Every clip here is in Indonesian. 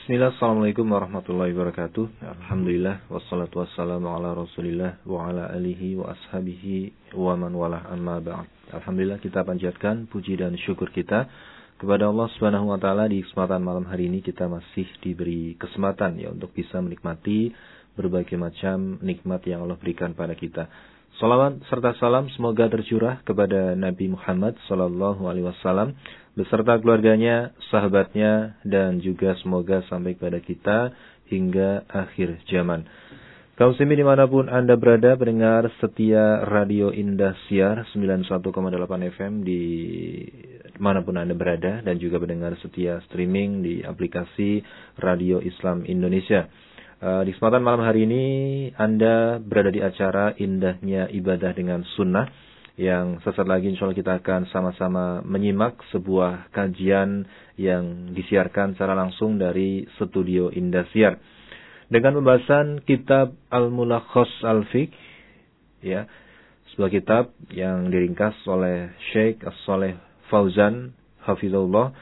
Bismillah, assalamualaikum warahmatullahi wabarakatuh. Alhamdulillah, wassalatu wassalamu ala rasulillah wa ala alihi wa ashabihi wa man walah amma ba'd. Alhamdulillah, kita panjatkan puji dan syukur kita kepada Allah Subhanahu wa taala. Di kesempatan malam hari ini kita masih diberi kesempatan ya untuk bisa menikmati berbagai macam nikmat yang Allah berikan pada kita. Salawat serta salam semoga tercurah kepada Nabi Muhammad sallallahu alaihi wasallam beserta keluarganya, sahabatnya, dan juga semoga sampai kepada kita hingga akhir zaman. Kaum muslimin dimanapun Anda berada, pendengar setia Radio Indosiar 91,8 FM di manapun Anda berada, dan juga pendengar setia streaming di aplikasi Radio Islam Indonesia. Di kesempatan malam hari ini Anda berada di acara Indahnya Ibadah dengan Sunnah, yang sesaat lagi insya Allah kita akan sama-sama menyimak sebuah kajian yang disiarkan secara langsung dari studio Indosiar dengan pembahasan kitab Al-Mulakhas Al-Fiqh, ya, sebuah kitab yang diringkas oleh Syekh As-Shaleh Fauzan hafizahullah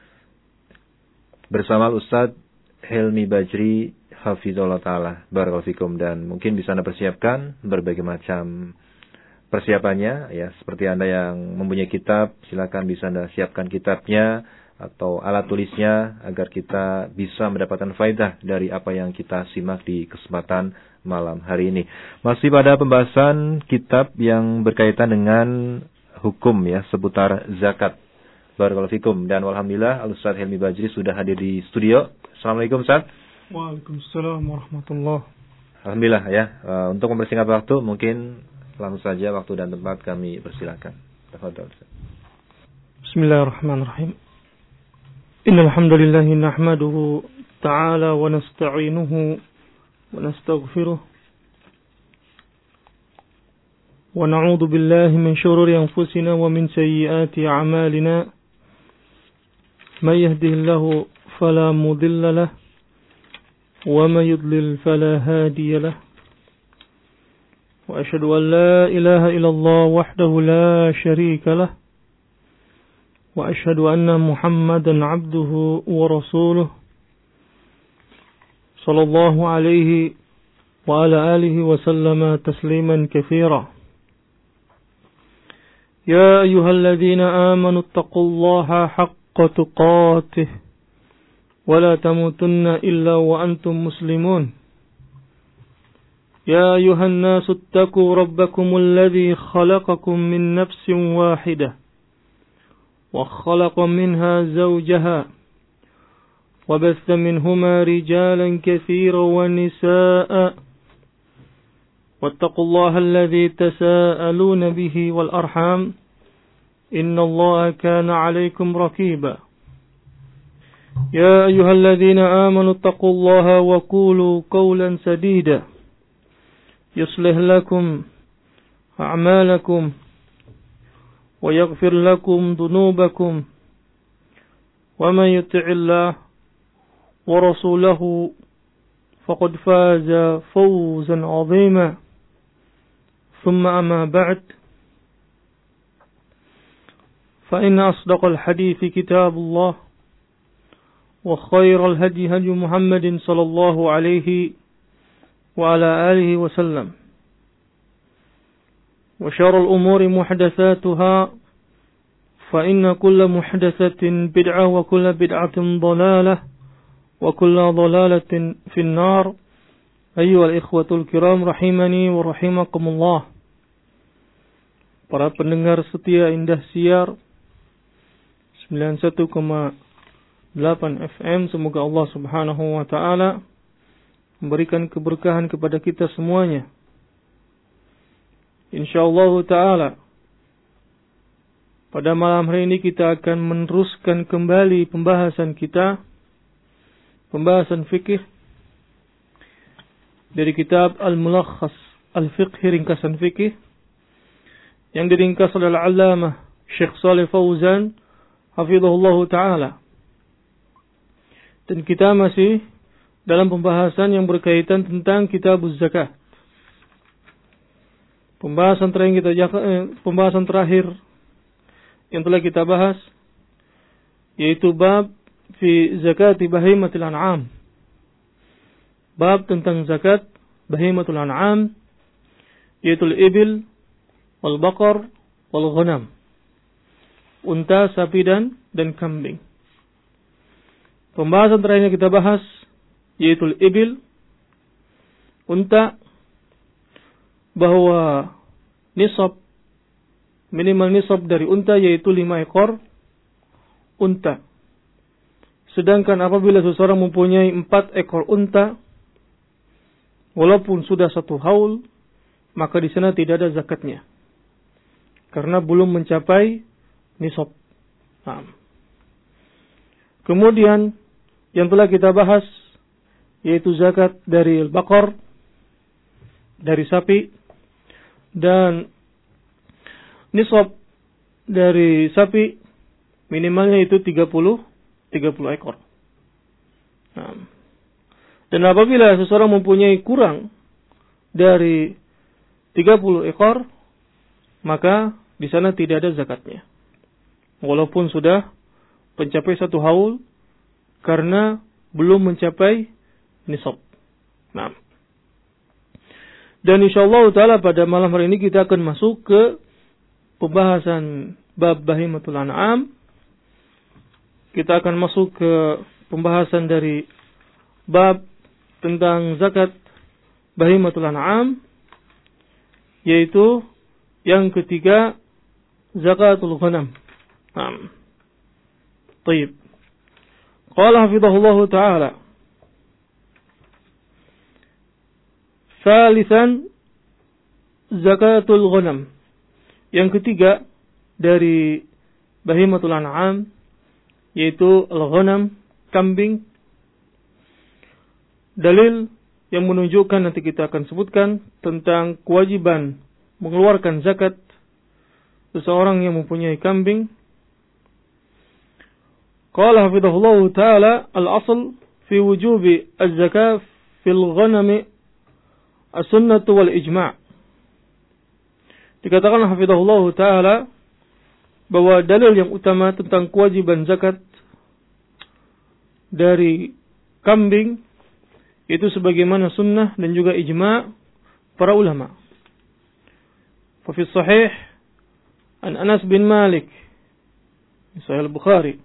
bersama Ustaz Helmi Bajri hafizahullah taala. Barakallahu fikum. Dan mungkin bisa Anda persiapkan berbagai macam persiapannya, ya, seperti Anda yang mempunyai kitab, silakan bisa Anda siapkan kitabnya atau alat tulisnya agar kita bisa mendapatkan faedah dari apa yang kita simak di kesempatan malam hari ini. Masih pada pembahasan kitab yang berkaitan dengan hukum, ya, seputar zakat. Barakallahu fikum. Dan alhamdulillah Al-Ustaz Helmi Bajri sudah hadir di studio. Assalamualaikum Ustaz. Waalaikumsalam warahmatullahi. Alhamdulillah, ya. Untuk mempersingkat waktu, mungkin langsung saja waktu dan tempat kami persilakan. Tafadhol. Bismillahirrahmanirrahim. Innal hamdalillah nahmaduhu ta'ala wa nasta'inuhu wa nastaghfiruh wa na'udzu billahi min shururi anfusina wa min sayyiati a'malina. May yahdihillahu fala mudilla lahu wa may yudlil fala hadiya lahu. وأشهد أن لا إله إلا الله وحده لا شريك له وأشهد أن محمدا عبده ورسوله صلى الله عليه وعلى آله وسلم تسليما كثيرا. يا أيها الذين آمنوا اتقوا الله حق تقاته ولا تموتن إلا وأنتم مسلمون. يا أيها الناس اتقوا ربكم الذي خلقكم من نفس واحدة وخلق منها زوجها وبث منهما رجالا كثيرا ونساء واتقوا الله الذي تساءلون به والأرحام إن الله كان عليكم رقيبا. يا أيها الذين آمنوا اتقوا الله وقولوا قولا سديدا يصلح لكم أعمالكم ويغفر لكم ذنوبكم ومن يطع الله ورسوله فقد فاز فوزا عظيما. ثم أما بعد فإن أصدق الحديث كتاب الله وخير الهدي هدي محمد صلى الله عليه وعلى آله وسلم وشر الأمور محدثاتها فإن كل محدثة بدعة وكل بدعة ضلالة وكل ضلالة في النار. أيها الإخوة الكرام رحمني ورحمكم الله. Para pendengar setia Indosiar 91,8 FM, semoga Allah Subhanahu wa taala memberikan keberkahan kepada kita semuanya. InsyaAllah ta'ala pada malam hari ini kita akan meneruskan kembali pembahasan kita, pembahasan fikih dari kitab Al-Mulakhas Al-Fiqh, ringkasan fikih yang diringkas oleh Al-Allamah Syekh Shaleh Fauzan hafizahullah ta'ala. Dan kita masih dalam pembahasan yang berkaitan tentang kitabuz zakat. Pembahasan terakhir yang telah kita bahas yaitu bab fi zakati bahimatil an'am, bab tentang zakat bahimatul an'am, yaitu al-ibil, wal-baqar, wal-ghanam. Unta, sapi dan kambing. Pembahasan terakhir yang kita bahas yaitu al-ibil, unta, bahwa minimal nisab dari unta yaitu 5 ekor unta. Sedangkan apabila seseorang mempunyai 4 ekor unta, walaupun sudah 1 haul, maka di sana tidak ada zakatnya, karena belum mencapai nisab. Kemudian yang telah kita bahas yaitu zakat dari al-baqar, dari sapi, dan nisab dari sapi minimalnya itu 30 ekor. Dan apabila seseorang mempunyai kurang dari 30 ekor, maka di sana tidak ada zakatnya, walaupun sudah mencapai 1 haul, karena belum mencapai nisab. Dan insyaallah taala pada malam hari ini kita akan masuk ke pembahasan bab bahimatul an'am. Kita akan masuk ke pembahasan dari bab tentang zakat bahimatul an'am, yaitu yang ketiga, zakatul ghanam. Baik. Qala hafizahullah ta'ala. Salisan, zakatul ghanam. Yang ketiga dari bahimatul an'am yaitu al-ghanam, kambing. Dalil yang menunjukkan, nanti kita akan sebutkan, tentang kewajiban mengeluarkan zakat seseorang yang mempunyai kambing. Qala hafizahullah ta'ala, al-asl fi wujubi az-zakah fil ghanami as-sunnatu wal ijma'. Dikatakan hafizahullah ta'ala bahwa dalil yang utama tentang kewajiban zakat dari kambing itu sebagaimana sunnah dan juga ijma' para ulama. Fa fi sahih an Anas bin Malik, Sahih al-Bukhari.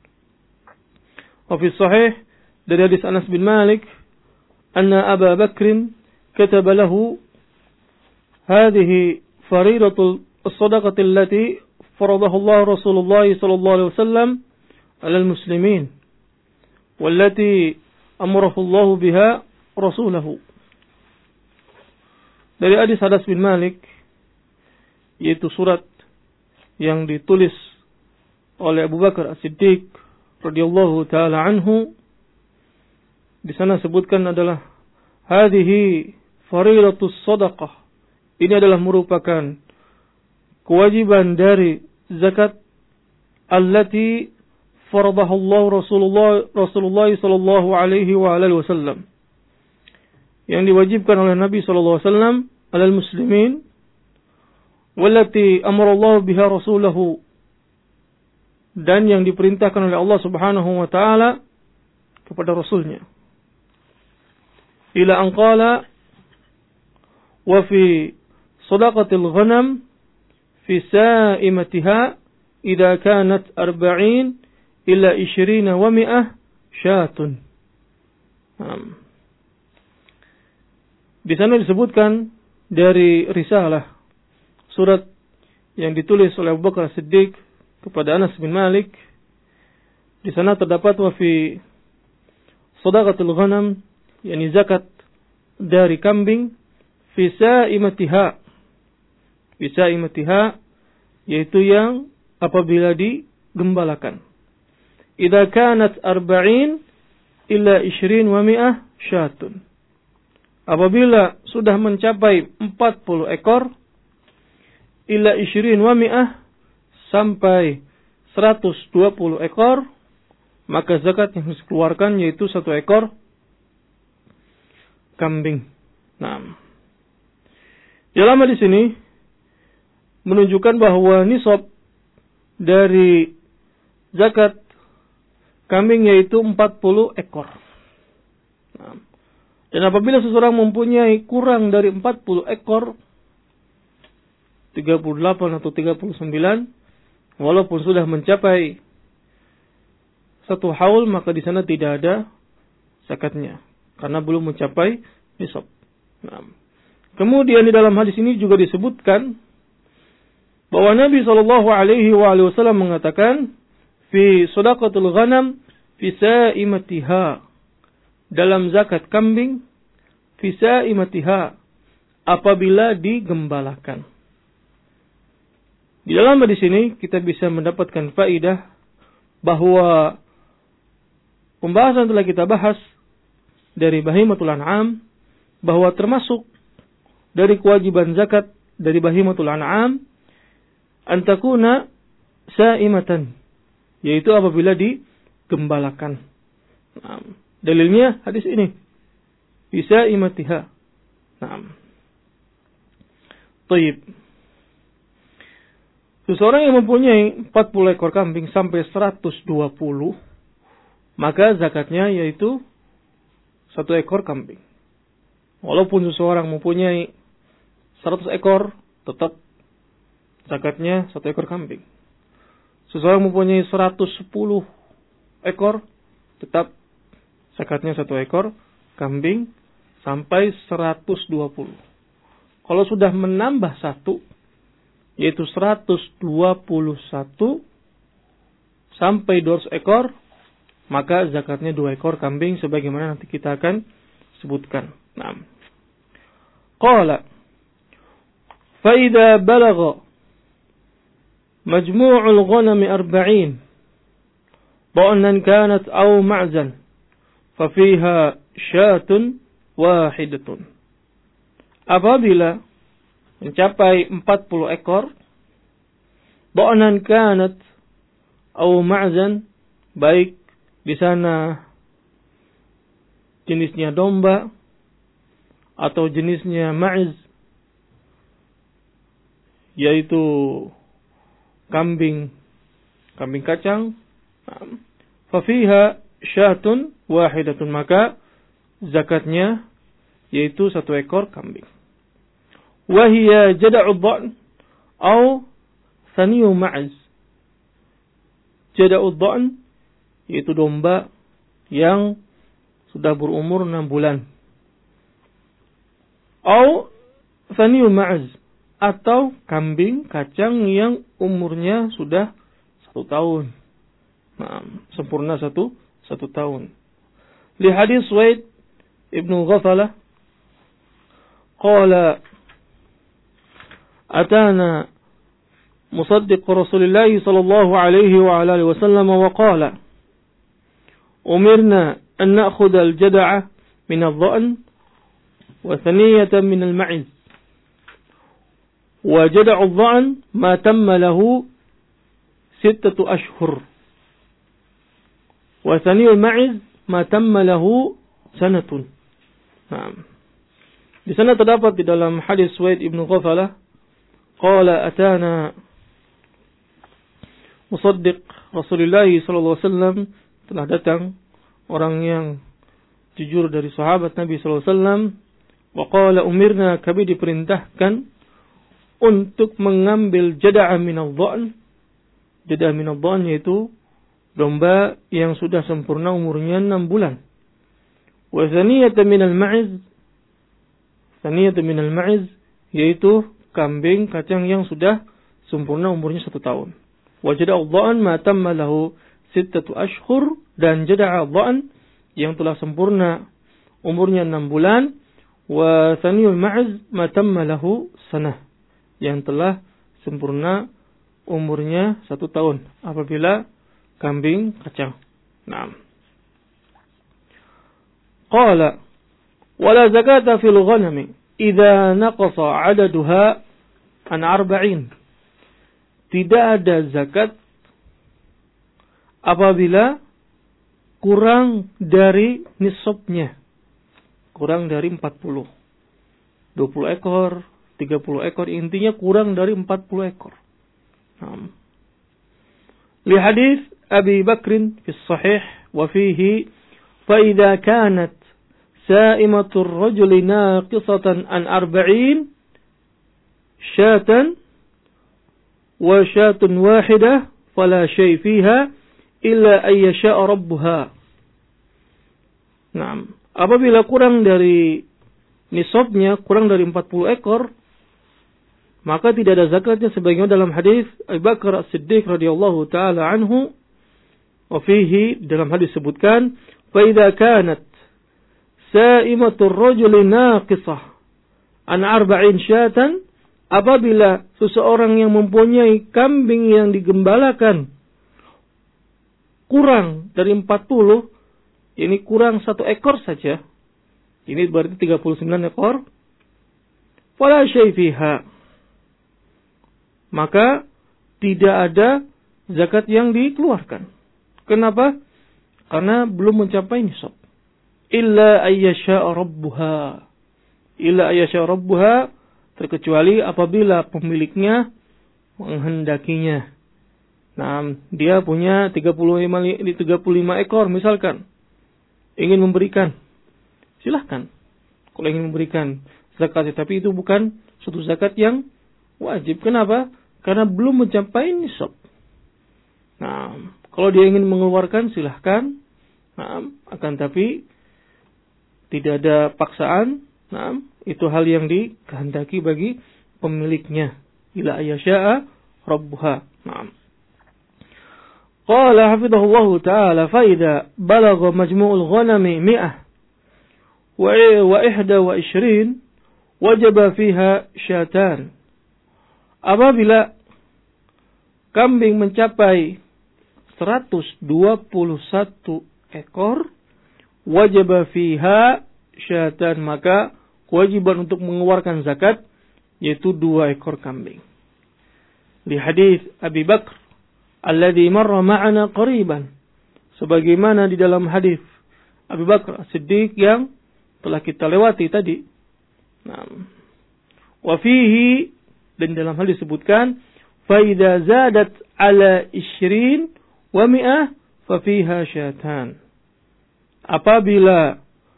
Wa fi sahih dari hadis Anas bin Malik, anna Abu Bakr kataba lahu hadhihi faridatul as-sadaqati allati faradaha Allah Rasulullah sallallahu alaihi wasallam 'ala al-muslimin wallati amarahu Allah biha rasulahu. Dari hadis Anas bin Malik, yaitu surat yang ditulis oleh Abu Bakar As-Siddiq radhiyallahu taala anhu. Di sana sebutkan adalah hadhihi faridatus shadaqah. Ini adalah merupakan kewajiban dari zakat allati faradaha Allah Rasulullah sallallahu alaihi wa alihi wasallam, yang diwajibkan oleh Nabi sallallahu alaihi wasallam alal muslimin, wallati amara Allah biha rasulahu, dan yang diperintahkan oleh Allah Subhanahu wa taala kepada rasulnya. Ila an qala wa fi sadaqatil ghanam fi sa'imatiha idza kanat 40 ila 20 wa 100 syatun. Di sana disebutkan dari risalah, surat yang ditulis oleh Abu Bakar Siddiq kepada Anas bin Malik. Di sana terdapat wa fi sadaqatul ghanam, yakni zakat dari kambing, fi sa'imatiha, yaitu yang apabila digembalakan. Idza kanat 40 ila 20 wa 100 syatun. Apabila sudah mencapai 40 ekor, ila 20 wa 100 sampai 120 ekor, maka zakat yang harus dikeluarkan yaitu 1 ekor kambing. Ulama di sini menunjukkan bahwa nisab dari zakat kambing yaitu 40 ekor. Dan apabila seseorang mempunyai kurang dari 40 ekor, 38 atau 39, walaupun sudah mencapai 1 haul, maka di sana tidak ada zakatnya, karena belum mencapai nisab. Nah, kemudian di dalam hadis ini juga disebutkan bahwa Nabi SAW mengatakan, fi shadaqatul ghanam fi sa'imatiha, dalam zakat kambing, fi sa'imatiha, apabila digembalakan. Di dalam hadis ini kita bisa mendapatkan faidah bahwa pembahasan telah kita bahas dari bahimatul an'am, bahwa termasuk dari kewajiban zakat dari bahimatul an'am antakuna sa'imatan, yaitu apabila digembalakan. Nah, dalilnya hadis ini, bisa imatiha. Nah, taib. Seseorang yang mempunyai 40 ekor kambing sampai 120, maka zakatnya yaitu 1 ekor kambing. Walaupun seseorang mempunyai 100 ekor, tetap zakatnya 1 ekor kambing. Seseorang mempunyai 110 ekor, tetap zakatnya 1 ekor kambing sampai 120. Kalau sudah menambah 1, yaitu 121 sampai 200 ekor, maka zakatnya 2 ekor kambing sebagaimana nanti kita akan sebutkan. Nah, qala fa idza balagha majmu'ul ghanam 40 dha'nan kanat aw ma'zan fa fiha syatun wahidatun. Apabila mencapai 40 ekor, dha'nan kanat aw ma'zan, baik di sana jenisnya domba atau jenisnya ma'iz, yaitu kambing kacang, fa fiha syatun wahidatun, maka zakatnya yaitu 1 ekor kambing. Wa hiya jada'u dha'n aw thaniyu ma'iz. Jada'u dha'n yaitu domba yang sudah berumur 6 bulan. Aw thaniyu ma'iz, atau kambing kacang yang umurnya sudah 1 tahun. Nah, sempurna 1 tahun. Li hadis Suwaid ibnu Ghafalah qala atana musaddiq Rasulullah sallallahu alaihi wa alihi wasallam wa qala umirna an na'khudha al-jad'a min adh-dha'n wa thaniyatan min al-ma'iz wa jad'u adh-dha'n ma tamma lahu 6 ashhur wa thaniyu al-ma'iz ma tamma lahu sanatun. Nah, di sana terdapat di dalam hadis Suwaid ibnu Ghafalah, qala atana musaddiq Rasulullah sallallahu alaihi wasallam, telah datang orang yang jujur dari sahabat Nabi sallallahu alaihi wasallam, wa qala umirna, kami diperintahkan untuk mengambil jada'a min adh-dha'n. Jada'a min adh-dha'n yaitu domba yang sudah sempurna umurnya 6 bulan. Wa thaniyatan min al-ma'iz, thaniyatan min al-ma'iz yaitu kambing kacang yang sudah sempurna umurnya 1 tahun. Wa jada'a adh-dha'n ma tamma lahu 6 ashhur, dan jada'a adh-dha'n yang telah sempurna umurnya 6 bulan. Wa thaniyul ma'iz ma tamma lahu sanah, yang telah sempurna umurnya 1 tahun apabila kambing kacang. Naam. Qala wala zakata fil ghanami idza naqasa 'adaduha an 40. Tidak ada zakat apabila kurang dari nisabnya, kurang dari 40. 20 ekor, 30 ekor, intinya kurang dari 40 ekor. Naam. Li hadis Abi Bakr fi sahih wa fihi fa idza kanat sa'imatur rajuli naqisatan an 40 syatan wa syatun wahidah fala syai' fiha illa ay yasha'a rabbuha. Nah, apabila kurang dari nisabnya, kurang dari 40 ekor, maka tidak ada zakatnya, sebagaimana dalam hadis Abu Bakar As-Siddiq radhiyallahu taala anhu. Wa fihi, dalam hadis disebutkan, fa idza kanat sa'imatur rajuli naqisah an 40 syatan, apabila seseorang yang mempunyai kambing yang digembalakan kurang dari 40, ini kurang 1 ekor saja, ini berarti 39 ekor, fala syai' fiha, maka tidak ada zakat yang dikeluarkan. Kenapa? Karena belum mencapai nisab. Illa ayyasha'a rabbuha. Illa ayyasha'a rabbuha, terkecuali apabila pemiliknya menghendakinya. Nah, dia punya 35 ekor misalkan, ingin memberikan, silahkan. Kalau ingin memberikan zakat, tapi itu bukan suatu zakat yang wajib. Kenapa? Karena belum mencapai nisab. Nah, kalau dia ingin mengeluarkan, silahkan. Nah, akan tapi tidak ada paksaan. Nah, itu hal yang dikehendaki bagi pemiliknya. Ila ayyasha'a rabbuha. Nah. Qala hafidhahullahu ta'ala, fa idza balagha majmu'ul ghanami 100 wa 21 wajaba fiha syatan. Apabila kambing mencapai 121 ekor, wajib fiha syatan, maka kewajiban untuk mengeluarkan zakat yaitu 2 ekor kambing. Di hadis Abi Bakr alladhi marra ma'ana qariban, sebagaimana di dalam hadis Abi Bakr As-Siddiq yang telah kita lewati tadi. Nah, wa fihi, dan dalam hal disebutkan, fa idza zadat ala 20 wa 100 fa fiha syatan. Apabila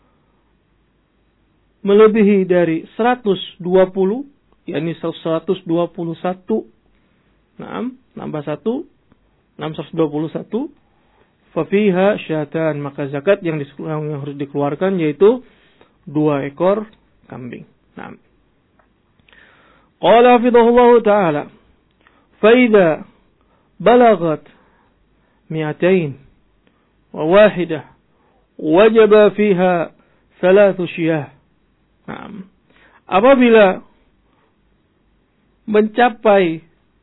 melebihi dari 120, yakni 121, nah, nambah 1, 121, fa fiha syatan, maka zakat yang harus dikeluarkan yaitu 2 ekor kambing. Nah, qala hafidhahullahu ta'ala, fa idza balagat 200 wa 1 wajaba fiha 3 syiyah. Nah, apabila mencapai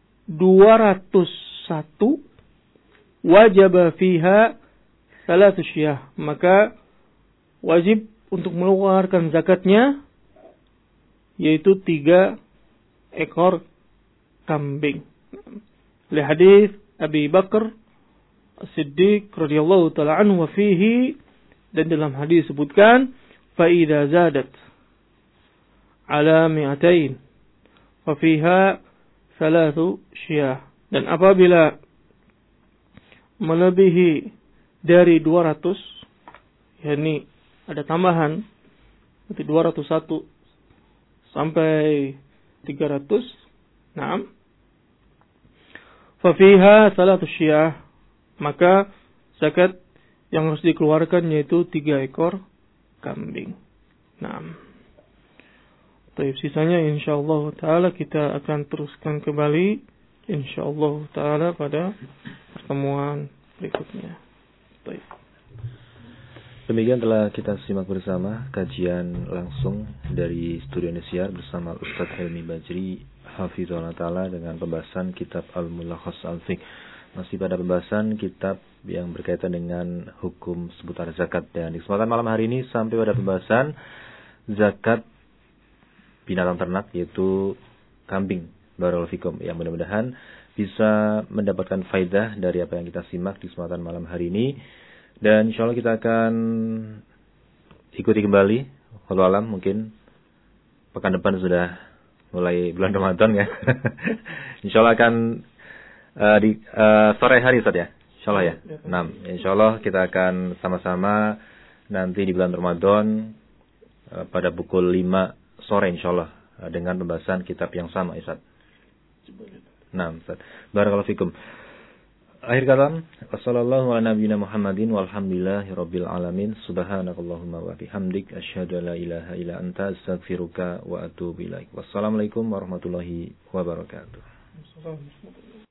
201, wajaba fiha 3 syiyah, maka wajib untuk mengeluarkan zakatnya yaitu 3 ekor kambing. Li hadis Abi Bakar As-Siddiq radhiyallahu taala anhu, wa fihi, dan dalam hadis disebutkan, fa idza zadat ala 200 fa fiha 3 syiyah, dan apabila melebihi dari 200, yakni ada tambahan berarti 201 sampai 300, nah, fa fiha 3 syiyah, maka zakat yang harus dikeluarkan yaitu 3 ekor kambing. Nah, baik, sisanya insyaallah taala kita akan teruskan kembali insyaallah taala pada pertemuan berikutnya. Baik. Demikian telah kita simak bersama kajian langsung dari Studio Indosiar bersama Ustaz Helmi Bajri hafizahullah taala dengan pembahasan kitab Al-Mulakhas Al-Fiqh. Masih pada pembahasan kitab yang berkaitan dengan hukum seputar zakat, dan di kesempatan malam hari ini sampai pada pembahasan zakat binatang ternak yaitu kambing. Barakallahu fikum, yang mudah-mudahan bisa mendapatkan faidah dari apa yang kita simak di kesempatan malam hari ini. Dan insyaallah kita akan ikuti kembali. Wallahu alam, mungkin pekan depan sudah mulai bulan Ramadan ya. Insyaallah akan di sore hari Ustaz ya. Insyaallah ya. Nah, insyaallah kita akan sama-sama nanti di bulan Ramadan pada pukul 5 sore insyaallah dengan pembahasan kitab yang sama Ustaz. Nah, Ustaz. Barakallahu fikum. Akhir kata, wassallallahu ala nabiyyina Muhammadin walhamdulillahirabbil alamin. Subhanakallahumma wa bihamdik asyhadu an la ilaha illa anta astaghfiruka wa atubu ilaik. Wassalamualaikum warahmatullahi wabarakatuh.